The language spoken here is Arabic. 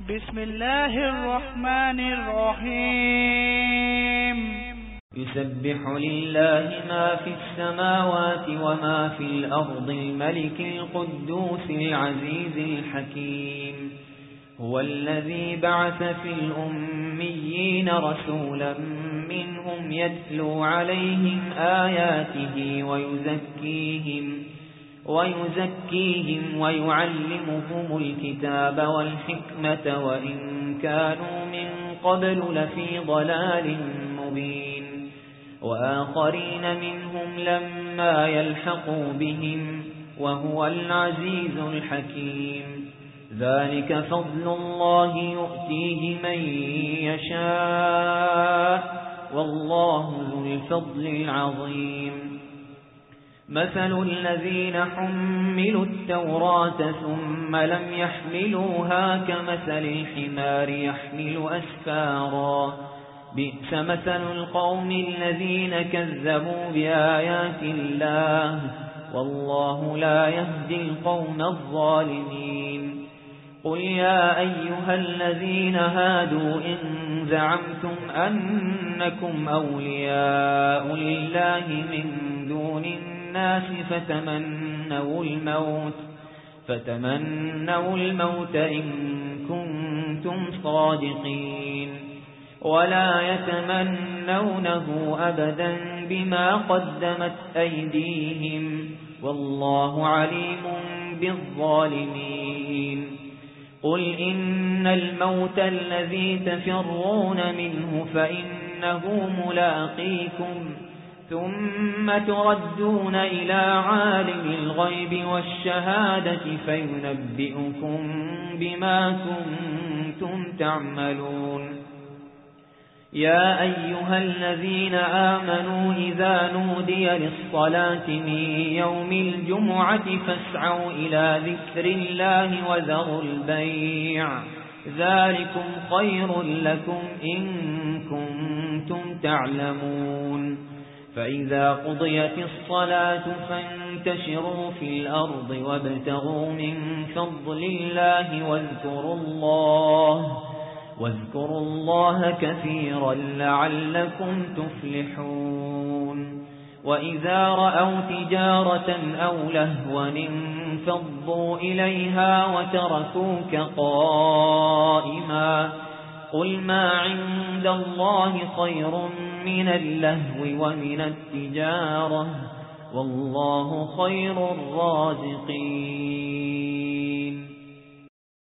بسم الله الرحمن الرحيم يسبح لله ما في السماوات وما في الأرض الملك القدوس العزيز الحكيم هو الذي بعث في الأميين رسولا منهم يتلو عليهم آياته ويزكيهم ويعلمهم الكتاب والحكمة وإن كانوا من قبل لفي ضلال مبين وآخرين منهم لما يلحقوا بهم وهو العزيز الحكيم ذلك فضل الله يؤتيه من يشاء والله ذو الفضل العظيم مثل الذين حملوا التوراة ثم لم يحملوها كمثل الحمار يحمل أسفارا بئس مثل القوم الذين كذبوا بآيات الله والله لا يهدي القوم الظالمين قل يا أيها الذين هادوا إن زعمتم أنكم أولياء لله من دون الناس فتمنوا الموت إن كنتم صادقين ولا يتمنونه أبدا بما قدمت أيديهم والله عليم بالظالمين قل إن الموت الذي تفرون منه فإنه ملاقيكم ثم تردون إلى عالم الغيب والشهادة فينبئكم بما كنتم تعملون يا أيها الذين آمنوا إذا نودي للصلاة من يوم الجمعة فاسعوا إلى ذكر الله وذروا البيع ذلكم خير لكم إن كنتم تعلمون فإذا قضيت الصلاة فانتشروا في الأرض وابتغوا من فضل الله واذكروا الله كثيرا لعلكم تفلحون وإذا رأوا تجارة أو لهوا انفضوا إليها وتركوك قائما قل ما عند الله خير من اللهو ومن التجارة والله خير الرازقين